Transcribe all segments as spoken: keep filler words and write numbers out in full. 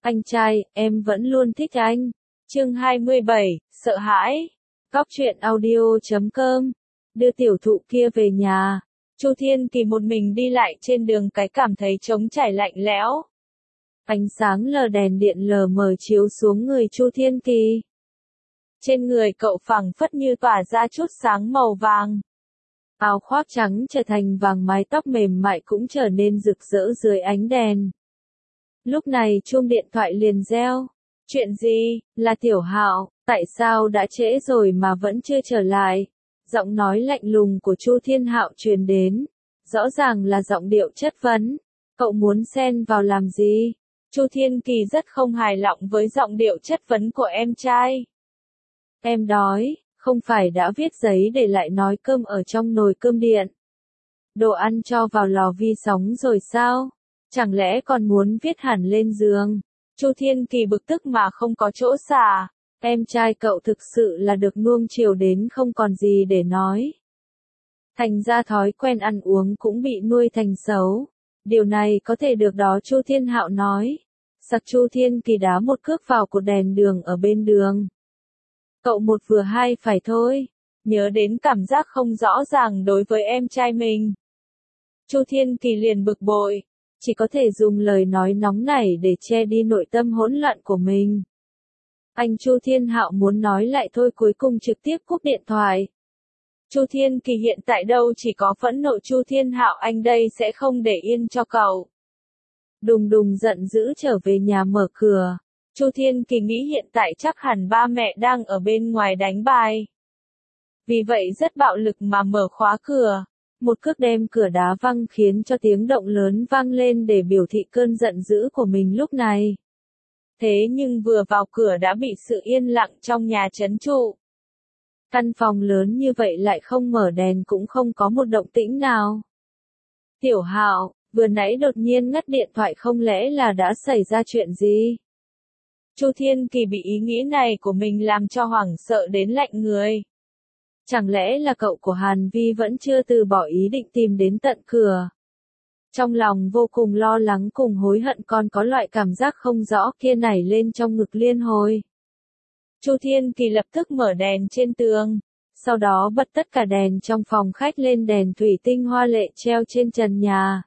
Anh trai, em vẫn luôn thích anh. Chương hai mươi bảy, sợ hãi. Cóc truyện audio chấm com. Đưa tiểu thụ kia về nhà. Chu Thiên Kỳ một mình đi lại trên đường cái cảm thấy trống trải lạnh lẽo. Ánh sáng lờ đèn điện lờ mờ chiếu xuống người Chu Thiên Kỳ. Trên người cậu phảng phất như tỏa ra chút sáng màu vàng. Áo khoác trắng trở thành vàng, mái tóc mềm mại cũng trở nên rực rỡ dưới ánh đèn. Lúc này chuông điện thoại liền reo. Chuyện gì, là Tiểu Hạo, tại sao đã trễ rồi mà vẫn chưa trở lại? Giọng nói lạnh lùng của Chu Thiên Hạo truyền đến. Rõ ràng là giọng điệu chất vấn. Cậu muốn xen vào làm gì? Chu Thiên Kỳ rất không hài lòng với giọng điệu chất vấn của em trai. Em đói, không phải đã viết giấy để lại nói cơm ở trong nồi cơm điện. Đồ ăn cho vào lò vi sóng rồi sao? Chẳng lẽ còn muốn viết hẳn lên giường? Chu Thiên Kỳ bực tức mà không có chỗ xả. Em trai cậu thực sự là được nuông chiều đến không còn gì để nói. Thành ra thói quen ăn uống cũng bị nuôi thành xấu. Điều này có thể được đó, Chu Thiên Hạo nói. Sặc Chu Thiên Kỳ đá một cước vào cột đèn đường ở bên đường. Cậu một vừa hai phải thôi. Nhớ đến cảm giác không rõ ràng đối với em trai mình. Chu Thiên Kỳ liền bực bội. Chỉ có thể dùng lời nói nóng nảy để che đi nội tâm hỗn loạn của mình. Anh Chu Thiên Hạo muốn nói lại thôi, cuối cùng trực tiếp cúp điện thoại. Chu Thiên Kỳ hiện tại đâu chỉ có phẫn nộ Chu Thiên Hạo, anh đây sẽ không để yên cho cậu. Đùng đùng giận dữ trở về nhà mở cửa. Chu Thiên Kỳ nghĩ hiện tại chắc hẳn ba mẹ đang ở bên ngoài đánh bài. Vì vậy rất bạo lực mà mở khóa cửa. Một cước đem cửa đá văng khiến cho tiếng động lớn vang lên để biểu thị cơn giận dữ của mình lúc này. Thế nhưng vừa vào cửa đã bị sự yên lặng trong nhà trấn trụ. Căn phòng lớn như vậy lại không mở đèn, cũng không có một động tĩnh nào. Tiểu Hạo, vừa nãy đột nhiên ngắt điện thoại, không lẽ là đã xảy ra chuyện gì? Chu Thiên Kỳ bị ý nghĩ này của mình làm cho hoảng sợ đến lạnh người. Chẳng lẽ là cậu của Hàn Vi vẫn chưa từ bỏ ý định tìm đến tận cửa? Trong lòng vô cùng lo lắng cùng hối hận, còn có loại cảm giác không rõ kia nảy lên trong ngực liên hồi. Chu Thiên Kỳ lập tức mở đèn trên tường, sau đó bật tất cả đèn trong phòng khách lên, đèn thủy tinh hoa lệ treo trên trần nhà.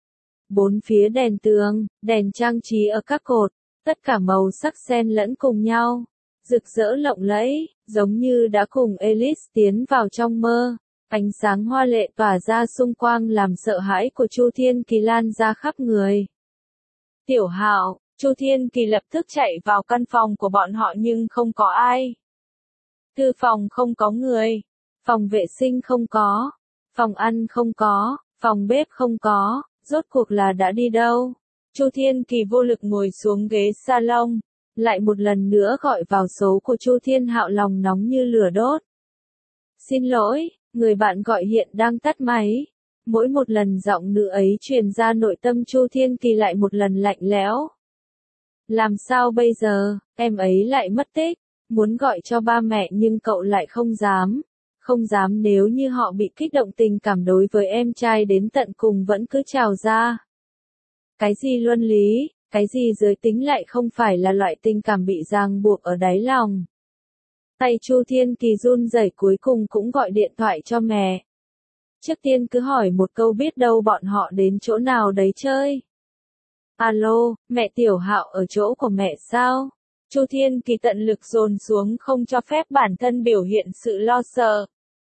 Bốn phía đèn tường, đèn trang trí ở các cột, tất cả màu sắc xen lẫn cùng nhau, rực rỡ lộng lẫy, giống như đã cùng Alice tiến vào trong mơ. Ánh sáng hoa lệ tỏa ra xung quanh làm sợ hãi của Chu Thiên Kỳ lan ra khắp người. Tiểu Hạo, Chu Thiên Kỳ lập tức chạy vào căn phòng của bọn họ nhưng không có ai. Thư phòng không có người, phòng vệ sinh không có, phòng ăn không có, phòng bếp không có, rốt cuộc là đã đi đâu? Chu Thiên Kỳ vô lực ngồi xuống ghế salon, lại một lần nữa gọi vào số của Chu Thiên Hạo, lòng nóng như lửa đốt. Xin lỗi, người bạn gọi hiện đang tắt máy. Mỗi một lần giọng nữ ấy truyền ra, nội tâm Chu Thiên Kỳ lại một lần lạnh lẽo. Làm sao bây giờ, em ấy lại mất tích, muốn gọi cho ba mẹ nhưng cậu lại không dám. Không dám, nếu như họ bị kích động tình cảm đối với em trai đến tận cùng vẫn cứ trào ra. Cái gì luân lý, cái gì giới tính lại không phải là loại tình cảm bị ràng buộc ở đáy lòng. Tay Chu Thiên Kỳ run rẩy, cuối cùng cũng gọi điện thoại cho mẹ. Trước tiên cứ hỏi một câu, biết đâu bọn họ đến chỗ nào đấy chơi. Alo, mẹ, Tiểu Hạo ở chỗ của mẹ sao? Chu Thiên Kỳ tận lực dồn xuống không cho phép bản thân biểu hiện sự lo sợ.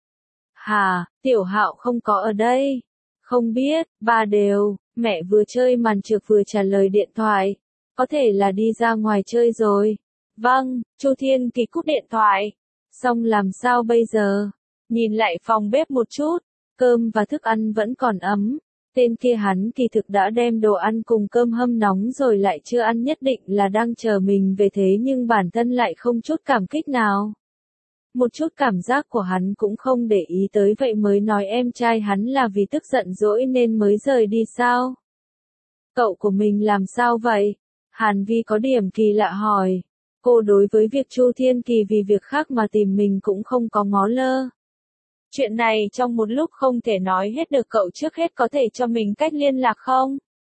Hà, Tiểu Hạo không có ở đây. Không biết, ba đều, mẹ vừa chơi màn trượt vừa trả lời điện thoại. Có thể là đi ra ngoài chơi rồi. Vâng, Chu Thiên Kỳ cúp điện thoại. Xong làm sao bây giờ? Nhìn lại phòng bếp một chút, cơm và thức ăn vẫn còn ấm. Tên kia hắn kỳ thực đã đem đồ ăn cùng cơm hâm nóng rồi lại chưa ăn, nhất định là đang chờ mình về, thế nhưng bản thân lại không chút cảm kích nào. Một chút cảm giác của hắn cũng không để ý tới, vậy mới nói em trai hắn là vì tức giận dỗi nên mới rời đi sao? Cậu của mình làm sao vậy? Hàn Vi có điểm kỳ lạ hỏi. Cô đối với việc Chu Thiên Kỳ vì việc khác mà tìm mình cũng không có ngó lơ. Chuyện này trong một lúc không thể nói hết được, cậu trước hết có thể cho mình cách liên lạc không?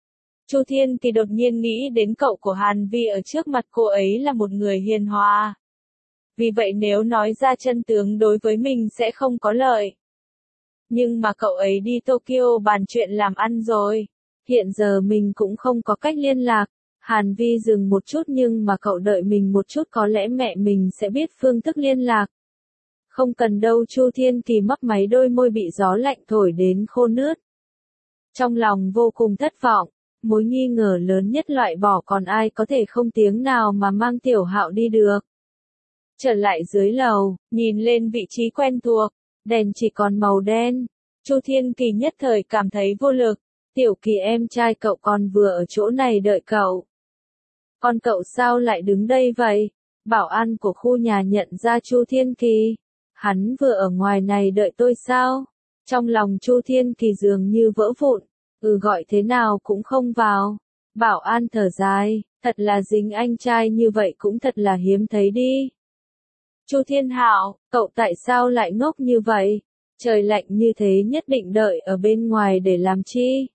Chu Thiên Kỳ đột nhiên nghĩ đến cậu của Hàn Vi ở trước mặt cô ấy là một người hiền hòa. Vì vậy nếu nói ra chân tướng đối với mình sẽ không có lợi. Nhưng mà cậu ấy đi Tokyo bàn chuyện làm ăn rồi. Hiện giờ mình cũng không có cách liên lạc. Hàn Vi dừng một chút nhưng mà cậu đợi mình một chút có lẽ mẹ mình sẽ biết phương thức liên lạc. Không cần đâu, Chu Thiên Kỳ mấp máy đôi môi bị gió lạnh thổi đến khô nướt. Trong lòng vô cùng thất vọng, mối nghi ngờ lớn nhất loại bỏ, còn ai có thể không tiếng nào mà mang Tiểu Hạo đi được. Trở lại dưới lầu, nhìn lên vị trí quen thuộc, đèn chỉ còn màu đen. Chu Thiên Kỳ nhất thời cảm thấy vô lực. Tiểu Kỳ em trai cậu còn vừa ở chỗ này đợi cậu. Còn cậu sao lại đứng đây vậy? Bảo an của khu nhà nhận ra Chu Thiên Kỳ. Hắn vừa ở ngoài này đợi tôi sao? Trong lòng Chu Thiên Kỳ dường như vỡ vụn. Ừ, gọi thế nào cũng không vào. Bảo an thở dài, thật là dính anh trai như vậy cũng thật là hiếm thấy đi. Chu Thiên Hạo, cậu tại sao lại ngốc như vậy? Trời lạnh như thế nhất định đợi ở bên ngoài để làm chi?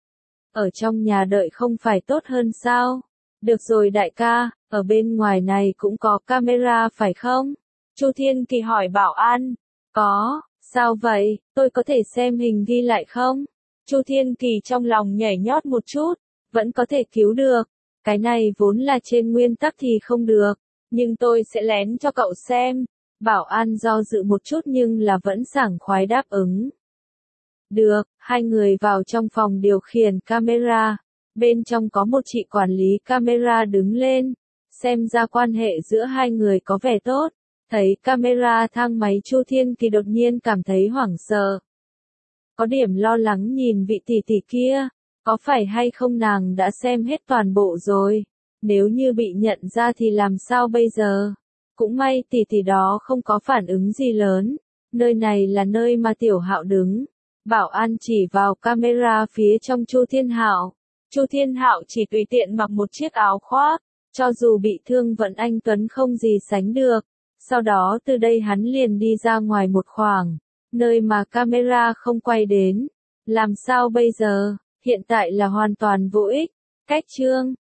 Ở trong nhà đợi không phải tốt hơn sao? Được rồi đại ca, ở bên ngoài này cũng có camera phải không? Chu Thiên Kỳ hỏi bảo an. Có, sao vậy, tôi có thể xem hình ghi lại không? Chu Thiên Kỳ trong lòng nhảy nhót một chút, vẫn có thể cứu được. Cái này vốn là trên nguyên tắc thì không được, nhưng tôi sẽ lén cho cậu xem. Bảo an do dự một chút nhưng là vẫn sảng khoái đáp ứng. Được, hai người vào trong phòng điều khiển camera. Bên trong có một chị quản lý camera đứng lên. Xem ra quan hệ giữa hai người có vẻ tốt. Thấy camera thang máy, Chu Thiên Kỳ đột nhiên cảm thấy hoảng sợ. Có điểm lo lắng nhìn vị tỷ tỷ kia. Có phải hay không nàng đã xem hết toàn bộ rồi? Nếu như bị nhận ra thì làm sao bây giờ? Cũng may tỷ tỷ đó không có phản ứng gì lớn. Nơi này là nơi mà Tiểu Hạo đứng. Bảo an chỉ vào camera phía trong Chu Thiên Hạo. Chu Thiên Hạo chỉ tùy tiện mặc một chiếc áo khoác, cho dù bị thương vẫn anh tuấn không gì sánh được. Sau đó từ đây hắn liền đi ra ngoài một khoảng, nơi mà camera không quay đến. Làm sao bây giờ? Hiện tại là hoàn toàn vô ích. Cách chương